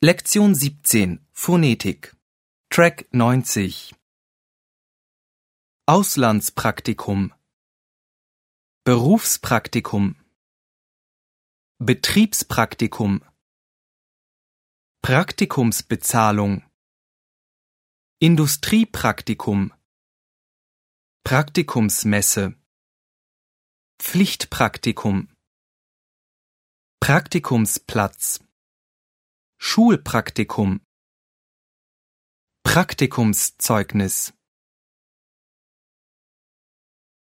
Lektion 17 Phonetik Track 90 Auslandspraktikum Berufspraktikum Betriebspraktikum Praktikumsbezahlung Industriepraktikum Praktikumsmesse Pflichtpraktikum Praktikumsplatz Schulpraktikum Praktikumszeugnis